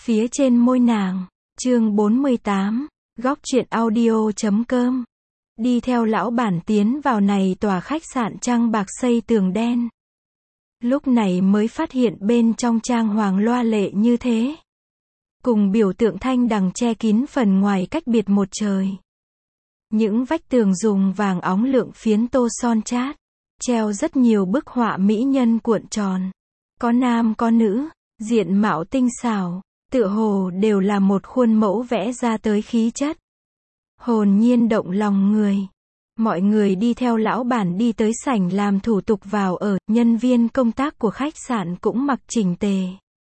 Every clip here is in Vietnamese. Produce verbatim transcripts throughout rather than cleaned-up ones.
phía trên môi nàng. Chương bốn mươi tám, góc truyện audio chấm com. Đi theo lão bản tiến vào này tòa khách sạn trăng bạc xây tường đen. Lúc này mới phát hiện bên trong trang hoàng loa lệ như thế. Cùng biểu tượng thanh đằng che kín phần ngoài cách biệt một trời. Những vách tường dùng vàng óng lượng phiến tô son chát. Treo rất nhiều bức họa mỹ nhân cuộn tròn. Có nam có nữ, diện mạo tinh xảo, tựa hồ đều là một khuôn mẫu vẽ ra tới khí chất. Hồn nhiên động lòng người. Mọi người đi theo lão bản đi tới sảnh làm thủ tục vào ở, nhân viên công tác của khách sạn cũng mặc chỉnh tề.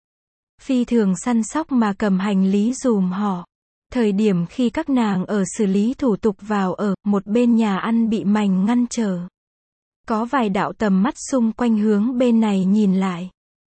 Phi thường săn sóc mà cầm hành lý dùm họ. Thời điểm khi các nàng ở xử lý thủ tục vào ở, một bên nhà ăn bị mảnh ngăn trở. Có vài đạo tầm mắt xung quanh hướng bên này nhìn lại.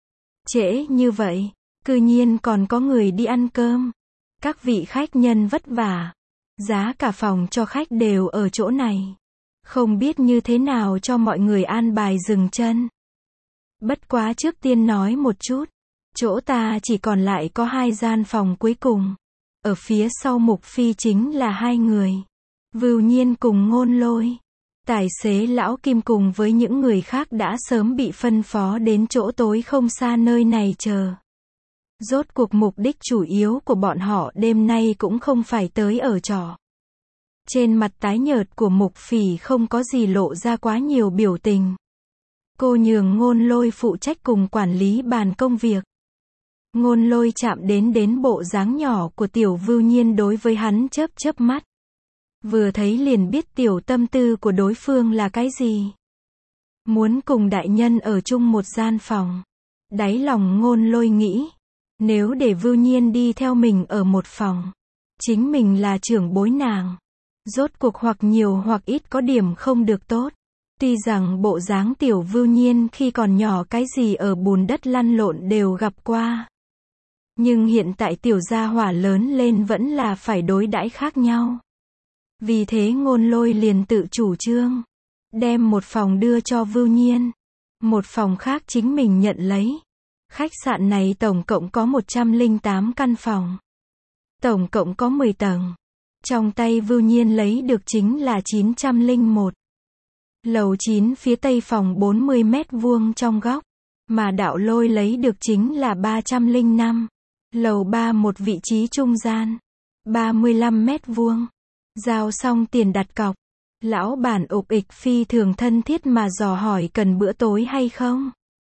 Trễ như vậy, cư nhiên còn có người đi ăn cơm. Các vị khách nhân vất vả. Giá cả phòng cho khách đều ở chỗ này. Không biết như thế nào cho mọi người an bài dừng chân. Bất quá trước tiên nói một chút. Chỗ ta chỉ còn lại có hai gian phòng cuối cùng. Ở phía sau Mục Phi chính là hai người. Vưu Nhiên cùng Ngôn Lôi. Tài xế lão Kim cùng với những người khác đã sớm bị phân phó đến chỗ tối không xa nơi này chờ. Rốt cuộc mục đích chủ yếu của bọn họ đêm nay cũng không phải tới ở trọ. Trên mặt tái nhợt của Mục Phỉ không có gì lộ ra quá nhiều biểu tình. Cô nhường Ngôn Lôi phụ trách cùng quản lý bàn công việc. Ngôn Lôi chạm đến đến bộ dáng nhỏ của tiểu Vưu Nhiên đối với hắn chớp chớp mắt. Vừa thấy liền biết tiểu tâm tư của đối phương là cái gì. Muốn cùng đại nhân ở chung một gian phòng. Đáy lòng Ngôn Lôi nghĩ. Nếu để Vưu Nhiên đi theo mình ở một phòng. Chính mình là trưởng bối nàng. Rốt cuộc hoặc nhiều hoặc ít có điểm không được tốt. Tuy rằng bộ dáng tiểu Vưu Nhiên khi còn nhỏ cái gì ở bùn đất lăn lộn đều gặp qua. Nhưng hiện tại tiểu gia hỏa lớn lên vẫn là phải đối đãi khác nhau. Vì thế Ngôn Lôi liền tự chủ trương. Đem một phòng đưa cho Vưu Nhiên. Một phòng khác chính mình nhận lấy. Khách sạn này tổng cộng có một trăm lẻ tám căn phòng. Tổng cộng có mười tầng. Trong tay Vưu Nhiên lấy được chính là chín trăm lẻ một. Lầu chín phía tây phòng bốn mươi mét vuông trong góc. Mà Đạo Lôi lấy được chính là ba trăm lẻ năm. Lầu ba một vị trí trung gian. ba mươi lăm mét vuông. Giao xong tiền đặt cọc. Lão bản ục ịch phi thường thân thiết mà dò hỏi cần bữa tối hay không.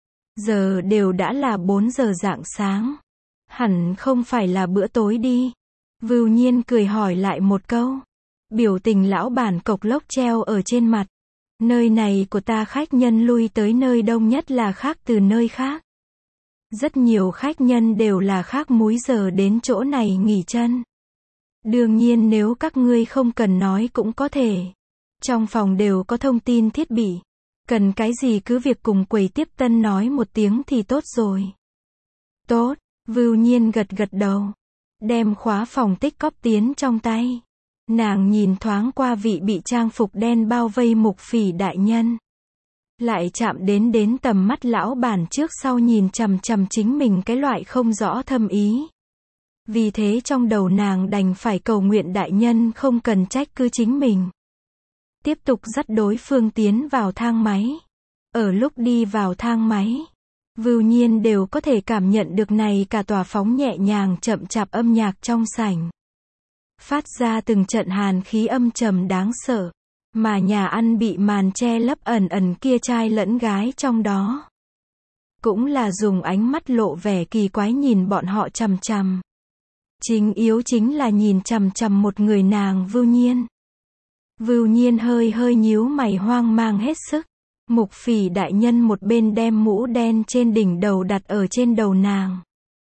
Giờ đều đã là bốn giờ rạng sáng. Hẳn không phải là bữa tối đi. Vưu Nhiên cười hỏi lại một câu. Biểu tình lão bản cộc lốc treo ở trên mặt. Nơi này của ta khách nhân lui tới nơi đông nhất là khác từ nơi khác. Rất nhiều khách nhân đều là khác múi giờ đến chỗ này nghỉ chân. Đương nhiên nếu các ngươi không cần nói cũng có thể. Trong phòng đều có thông tin thiết bị. Cần cái gì cứ việc cùng quầy tiếp tân nói một tiếng thì tốt rồi. Tốt, Vưu Nhiên gật gật đầu. Đem khóa phòng tích cóp tiến trong tay. Nàng nhìn thoáng qua vị bị trang phục đen bao vây Mục Phỉ đại nhân. Lại chạm đến đến tầm mắt lão bản trước sau nhìn chằm chằm chính mình cái loại không rõ thâm ý. Vì thế trong đầu nàng đành phải cầu nguyện đại nhân không cần trách cứ chính mình. Tiếp tục dắt đối phương tiến vào thang máy. Ở lúc đi vào thang máy, Vưu Nhiên đều có thể cảm nhận được này cả tòa phóng nhẹ nhàng chậm chạp âm nhạc trong sảnh. Phát ra từng trận hàn khí âm trầm đáng sợ. Mà nhà ăn bị màn che lấp ẩn ẩn kia trai lẫn gái trong đó. Cũng là dùng ánh mắt lộ vẻ kỳ quái nhìn bọn họ chằm chằm. Chính yếu chính là nhìn chằm chằm một người nàng Vưu Nhiên. Vưu Nhiên hơi hơi nhíu mày hoang mang hết sức. Mục Phỉ đại nhân một bên đem mũ đen trên đỉnh đầu đặt ở trên đầu nàng.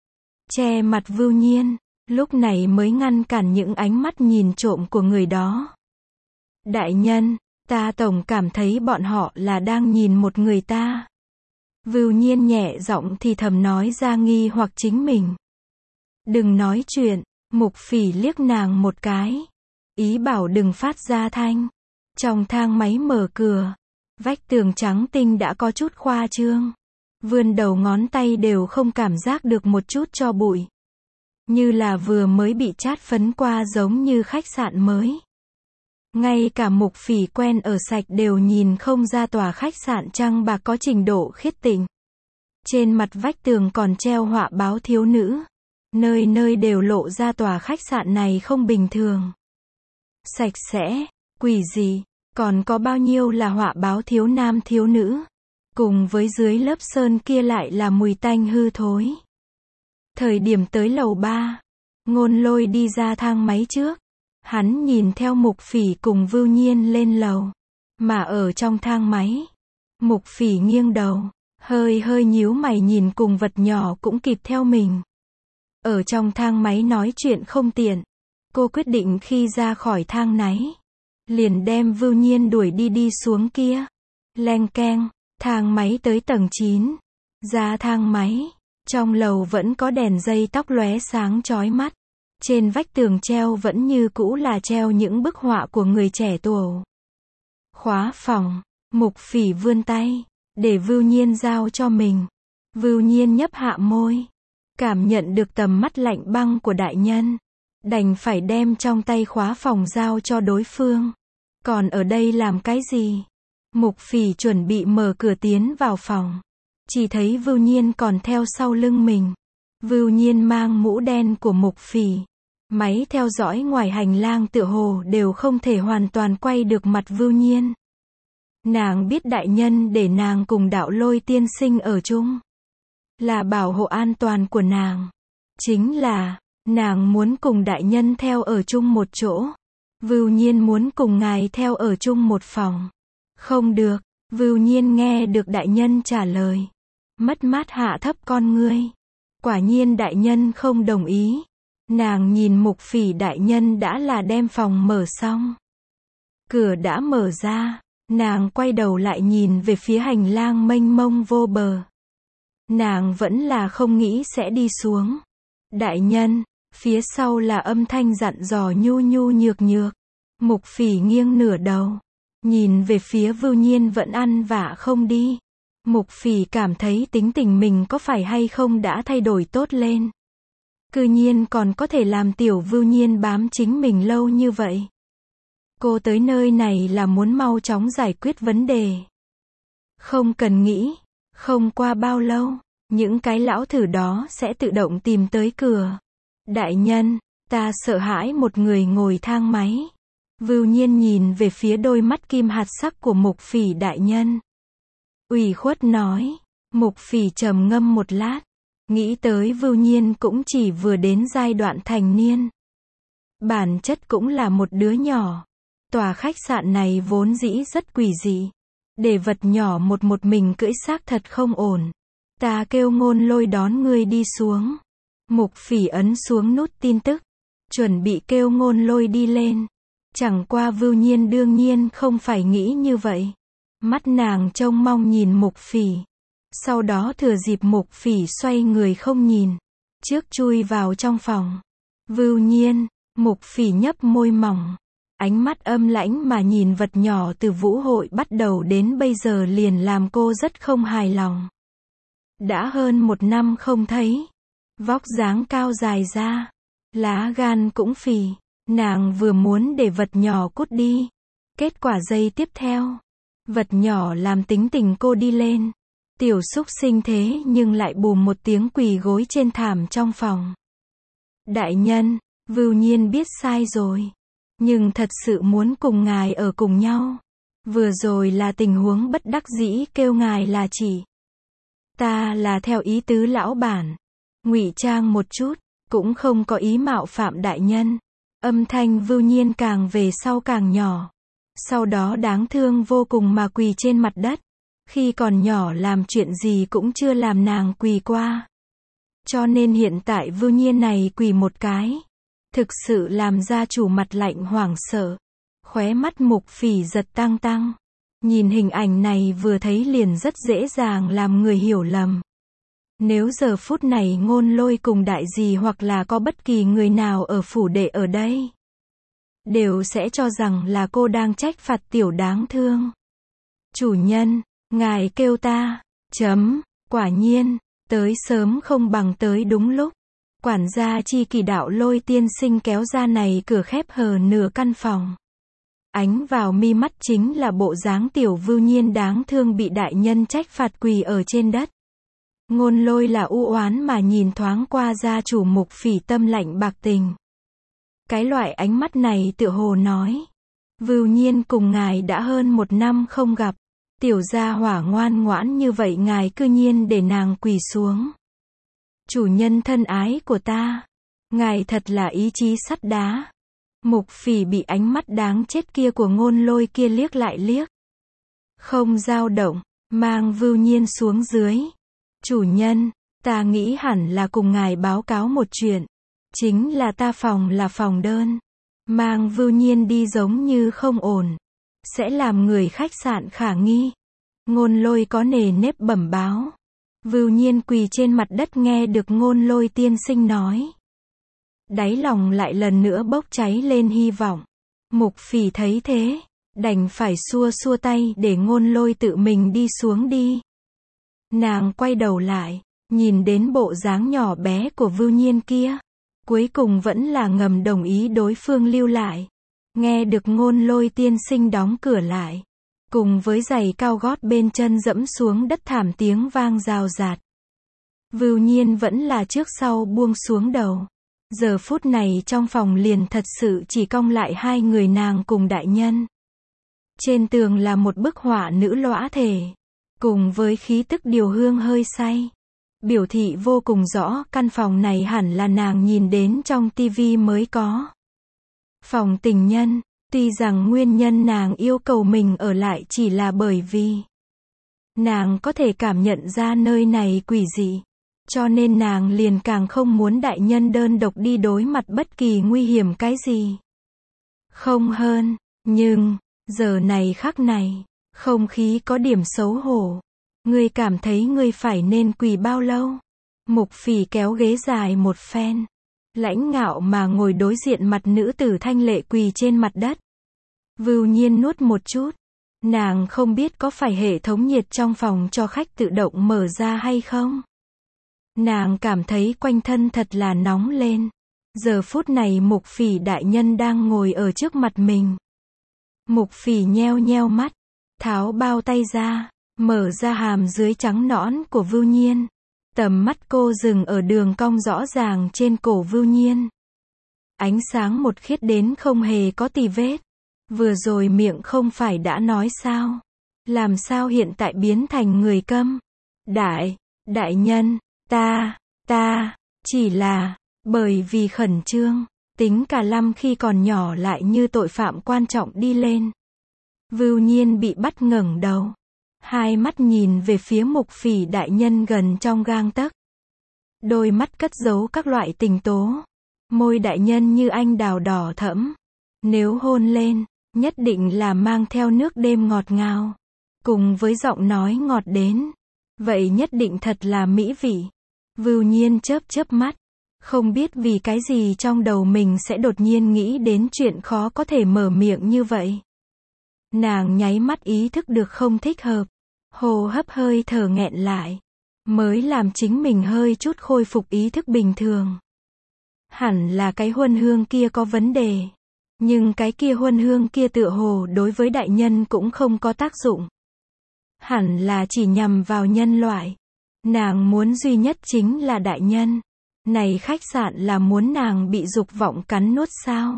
Che mặt Vưu Nhiên, lúc này mới ngăn cản những ánh mắt nhìn trộm của người đó. Đại nhân, ta tổng cảm thấy bọn họ là đang nhìn một người ta. Vưu Nhiên nhẹ giọng thì thầm nói ra nghi hoặc chính mình. Đừng nói chuyện, Mục Phỉ liếc nàng một cái. Ý bảo đừng phát ra thanh. Trong thang máy mở cửa. Vách tường trắng tinh đã có chút khoa trương. Vươn đầu ngón tay đều không cảm giác được một chút tro bụi. như là vừa mới bị chát phấn qua, giống như khách sạn mới. Ngay cả Mục Phỉ quen ở sạch đều nhìn không ra tòa khách sạn trăng bạc có trình độ khiết tịnh. Trên mặt vách tường còn treo họa báo thiếu nữ. Nơi nơi đều lộ ra tòa khách sạn này không bình thường. Sạch sẽ, quỷ dị, còn có bao nhiêu là họa báo thiếu nam thiếu nữ. Cùng với dưới lớp sơn kia lại là mùi tanh hư thối. Thời điểm tới lầu ba, Ngôn Lôi đi ra thang máy trước. Hắn nhìn theo Mục Phỉ cùng Vưu Nhiên lên lầu. Mà ở trong thang máy, Mục Phỉ nghiêng đầu, hơi hơi nhíu mày nhìn cùng vật nhỏ cũng kịp theo mình. Ở trong thang máy nói chuyện không tiện. Cô quyết định khi ra khỏi thang máy, liền đem Vưu Nhiên đuổi đi đi xuống kia. Leng keng, thang máy tới tầng chín. Ra thang máy, trong lầu vẫn có đèn dây tóc lóe sáng chói mắt. Trên vách tường treo vẫn như cũ là treo những bức họa của người trẻ tuổi. Khóa phòng, Mục Phỉ vươn tay, để Vưu Nhiên giao cho mình. Vưu Nhiên nhấp hạ môi, cảm nhận được tầm mắt lạnh băng của đại nhân. Đành phải đem trong tay khóa phòng giao cho đối phương. Còn ở đây làm cái gì? Mục Phỉ chuẩn bị mở cửa tiến vào phòng. Chỉ thấy Vưu Nhiên còn theo sau lưng mình. Vưu Nhiên mang mũ đen của Mục Phỉ. Máy theo dõi ngoài hành lang tựa hồ đều không thể hoàn toàn quay được mặt Vưu Nhiên. Nàng biết đại nhân để nàng cùng Đạo Lôi tiên sinh ở chung. Là bảo hộ an toàn của nàng. Chính là, nàng muốn cùng đại nhân theo ở chung một chỗ. Vưu Nhiên muốn cùng ngài theo ở chung một phòng. Không được, Vưu Nhiên nghe được đại nhân trả lời. Mất mát hạ thấp con ngươi. Quả nhiên đại nhân không đồng ý. Nàng nhìn Mục Phỉ đại nhân đã là đem phòng mở xong. Cửa đã mở ra, nàng quay đầu lại nhìn về phía hành lang mênh mông vô bờ. Nàng vẫn là không nghĩ sẽ đi xuống. Đại nhân, phía sau là âm thanh dặn dò nhu nhu nhược nhược. Mục Phỉ nghiêng nửa đầu, nhìn về phía Vưu Nhiên vẫn ăn vạ không đi. Mục Phỉ cảm thấy tính tình mình có phải hay không đã thay đổi tốt lên. Cư nhiên còn có thể làm tiểu Vưu Nhiên bám chính mình lâu như vậy. Cô tới nơi này là muốn mau chóng giải quyết vấn đề. Không cần nghĩ, không qua bao lâu, những cái lão thử đó sẽ tự động tìm tới cửa. Đại nhân, ta sợ hãi một người ngồi thang máy. Vưu Nhiên nhìn về phía đôi mắt kim hạt sắc của Mục Phỉ đại nhân. Ủy khuất nói. Mục Phỉ trầm ngâm một lát. Nghĩ tới Vưu Nhiên cũng chỉ vừa đến giai đoạn thành niên. Bản chất cũng là một đứa nhỏ. Tòa khách sạn này vốn dĩ rất quỷ dị. Để vật nhỏ một một mình cưỡi xác thật không ổn. Ta kêu Ngôn Lôi đón ngươi đi xuống. Mục Phỉ ấn xuống nút tin tức. Chuẩn bị kêu Ngôn Lôi đi lên. Chẳng qua Vưu Nhiên đương nhiên không phải nghĩ như vậy. Mắt nàng trông mong nhìn Mục Phỉ. Sau đó thừa dịp Mục Phỉ xoay người không nhìn. Trước chui vào trong phòng. Vưu Nhiên, Mục Phỉ nhấp môi mỏng. Ánh mắt âm lãnh mà nhìn vật nhỏ từ vũ hội bắt đầu đến bây giờ liền làm cô rất không hài lòng. Đã hơn một năm không thấy. Vóc dáng cao dài ra. Lá gan cũng phì. Nàng vừa muốn để vật nhỏ cút đi. Kết quả giây tiếp theo. Vật nhỏ làm tính tình cô đi lên. Tiểu xúc sinh thế nhưng lại bùm một tiếng quỳ gối trên thảm trong phòng. Đại nhân, Vưu Nhiên biết sai rồi. Nhưng thật sự muốn cùng ngài ở cùng nhau. Vừa rồi là tình huống bất đắc dĩ kêu ngài là chỉ. Ta là theo ý tứ lão bản. Ngụy trang một chút, cũng không có ý mạo phạm đại nhân. Âm thanh Vưu Nhiên càng về sau càng nhỏ. Sau đó đáng thương vô cùng mà quỳ trên mặt đất. Khi còn nhỏ làm chuyện gì cũng chưa làm nàng quỳ qua. Cho nên hiện tại Vưu Nhiên này quỳ một cái. Thực sự làm gia chủ mặt lạnh hoảng sợ. Khóe mắt Mục Phỉ giật tăng tăng. Nhìn hình ảnh này vừa thấy liền rất dễ dàng làm người hiểu lầm. Nếu giờ phút này Ngôn Lôi cùng đại dì hoặc là có bất kỳ người nào ở phủ đệ ở đây. Đều sẽ cho rằng là cô đang trách phạt tiểu đáng thương. Chủ nhân, ngài kêu ta, chấm, quả nhiên, tới sớm không bằng tới đúng lúc. Quản gia Chi Kỳ Đạo Lôi tiên sinh kéo ra này cửa khép hờ nửa căn phòng. Ánh vào mi mắt chính là bộ dáng tiểu Vưu Nhiên đáng thương bị đại nhân trách phạt quỳ ở trên đất. Ngôn Lôi là u oán mà nhìn thoáng qua gia chủ Mục Phỉ, tâm lạnh bạc tình. Cái loại ánh mắt này tựa hồ nói: Vưu Nhiên cùng ngài đã hơn một năm không gặp. Tiểu gia hỏa ngoan ngoãn như vậy ngài cư nhiên để nàng quỳ xuống. Chủ nhân thân ái của ta, ngài thật là ý chí sắt đá. Mục Phỉ bị ánh mắt đáng chết kia của Ngôn Lôi kia liếc lại liếc. Không dao động, mang Vưu Nhiên xuống dưới. Chủ nhân, ta nghĩ hẳn là cùng ngài báo cáo một chuyện. Chính là ta phòng là phòng đơn. Mang Vưu Nhiên đi giống như không ổn. Sẽ làm người khách sạn khả nghi. Ngôn Lôi có nề nếp bẩm báo. Vưu Nhiên quỳ trên mặt đất nghe được Ngôn Lôi tiên sinh nói. Đáy lòng lại lần nữa bốc cháy lên hy vọng. Mục Phỉ thấy thế, đành phải xua xua tay để Ngôn Lôi tự mình đi xuống đi. Nàng quay đầu lại, nhìn đến bộ dáng nhỏ bé của Vưu Nhiên kia. Cuối cùng vẫn là ngầm đồng ý đối phương lưu lại. Nghe được Ngôn Lôi tiên sinh đóng cửa lại. Cùng với giày cao gót bên chân dẫm xuống đất thảm tiếng vang rào rạt. Vưu Nhiên vẫn là trước sau buông xuống đầu. Giờ phút này trong phòng liền thật sự chỉ cong lại hai người nàng cùng đại nhân. Trên tường là một bức họa nữ lõa thể. Cùng với khí tức điều hương hơi say. Biểu thị vô cùng rõ căn phòng này hẳn là nàng nhìn đến trong tivi mới có. Phòng tình nhân. Tuy rằng nguyên nhân nàng yêu cầu mình ở lại chỉ là bởi vì nàng có thể cảm nhận ra nơi này quỷ dị. Cho nên nàng liền càng không muốn đại nhân đơn độc đi đối mặt bất kỳ nguy hiểm cái gì. Không hơn, nhưng, giờ này khắc này, không khí có điểm xấu hổ. Ngươi cảm thấy ngươi phải nên quỳ bao lâu? Mục Phỉ kéo ghế dài một phen. Lãnh ngạo mà ngồi đối diện mặt nữ tử thanh lệ quỳ trên mặt đất. Vưu Nhiên nuốt một chút. Nàng không biết có phải hệ thống nhiệt trong phòng cho khách tự động mở ra hay không. Nàng cảm thấy quanh thân thật là nóng lên. Giờ phút này Mục Phỉ đại nhân đang ngồi ở trước mặt mình. Mục Phỉ nheo nheo mắt, tháo bao tay ra, mở ra hàm dưới trắng nõn của Vưu Nhiên. Tầm mắt cô dừng ở đường cong rõ ràng trên cổ Vưu Nhiên. Ánh sáng một khiết đến không hề có tì vết. Vừa rồi miệng không phải đã nói sao? Làm sao hiện tại biến thành người câm? Đại, đại nhân, ta, ta, chỉ là, bởi vì khẩn trương, tính cả Lâm khi còn nhỏ lại như tội phạm quan trọng đi lên. Vưu Nhiên bị bắt ngẩng đầu. Hai mắt nhìn về phía Mục Phỉ đại nhân gần trong gang tấc. Đôi mắt cất giấu các loại tình tố. Môi đại nhân như anh đào đỏ thẫm. Nếu hôn lên, nhất định là mang theo nước đêm ngọt ngào. Cùng với giọng nói ngọt đến. Vậy nhất định thật là mỹ vị. Vưu Nhiên chớp chớp mắt. Không biết vì cái gì trong đầu mình sẽ đột nhiên nghĩ đến chuyện khó có thể mở miệng như vậy. Nàng nháy mắt ý thức được không thích hợp. Hô hấp hơi thở nghẹn lại. Mới làm chính mình hơi chút khôi phục ý thức bình thường. Hẳn là cái huân hương kia có vấn đề. Nhưng cái kia huân hương kia tựa hồ đối với đại nhân cũng không có tác dụng. Hẳn là chỉ nhằm vào nhân loại. Nàng muốn duy nhất chính là đại nhân. Này khách sạn là muốn nàng bị dục vọng cắn nuốt sao?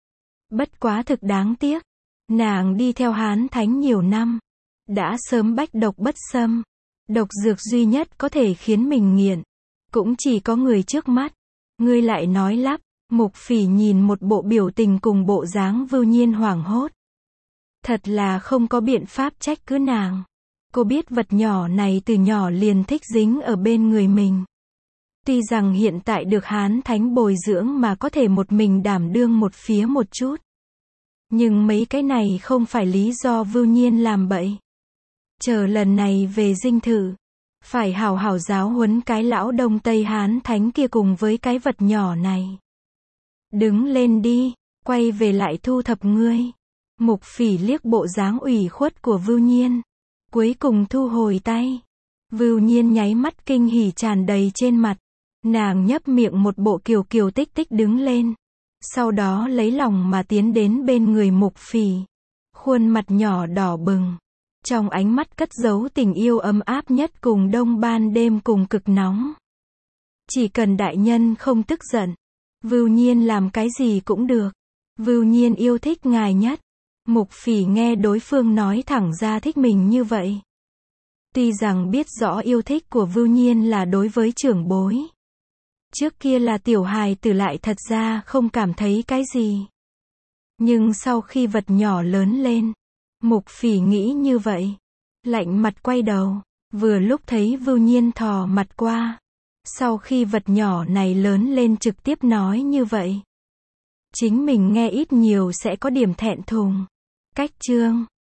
Bất quá thực đáng tiếc. Nàng đi theo Hán Thánh nhiều năm. Đã sớm bách độc bất xâm. Độc dược duy nhất có thể khiến mình nghiện. Cũng chỉ có người trước mắt. Ngươi lại nói lắp. Mục Phỉ nhìn một bộ biểu tình cùng bộ dáng Vưu Nhiên hoảng hốt. Thật là không có biện pháp trách cứ nàng. Cô biết vật nhỏ này từ nhỏ liền thích dính ở bên người mình. Tuy rằng hiện tại được Hán Thánh bồi dưỡng mà có thể một mình đảm đương một phía một chút. Nhưng mấy cái này không phải lý do Vưu Nhiên làm bậy. Chờ lần này về dinh thự. Phải hảo hảo giáo huấn cái lão Đông Tây Hán Thánh kia cùng với cái vật nhỏ này. Đứng lên đi, quay về lại thu thập ngươi. Mục Phỉ liếc bộ dáng ủy khuất của Vưu Nhiên. Cuối cùng thu hồi tay. Vưu Nhiên nháy mắt kinh hỉ tràn đầy trên mặt. Nàng nhấp miệng một bộ kiều kiều tích tích đứng lên. Sau đó lấy lòng mà tiến đến bên người Mục Phỉ. Khuôn mặt nhỏ đỏ bừng. Trong ánh mắt cất giấu tình yêu ấm áp nhất cùng đông ban đêm cùng cực nóng. Chỉ cần đại nhân không tức giận, Vưu Nhiên làm cái gì cũng được. Vưu Nhiên yêu thích ngài nhất. Mục Phỉ nghe đối phương nói thẳng ra thích mình như vậy. Tuy rằng biết rõ yêu thích của Vưu Nhiên là đối với trưởng bối. Trước kia là tiểu hài tử lại thật ra không cảm thấy cái gì. Nhưng sau khi vật nhỏ lớn lên, Mục Phỉ nghĩ như vậy. Lạnh mặt quay đầu, vừa lúc thấy Vưu Nhiên thò mặt qua. Sau khi vật nhỏ này lớn lên trực tiếp nói như vậy. Chính mình nghe ít nhiều sẽ có điểm thẹn thùng. Cách chương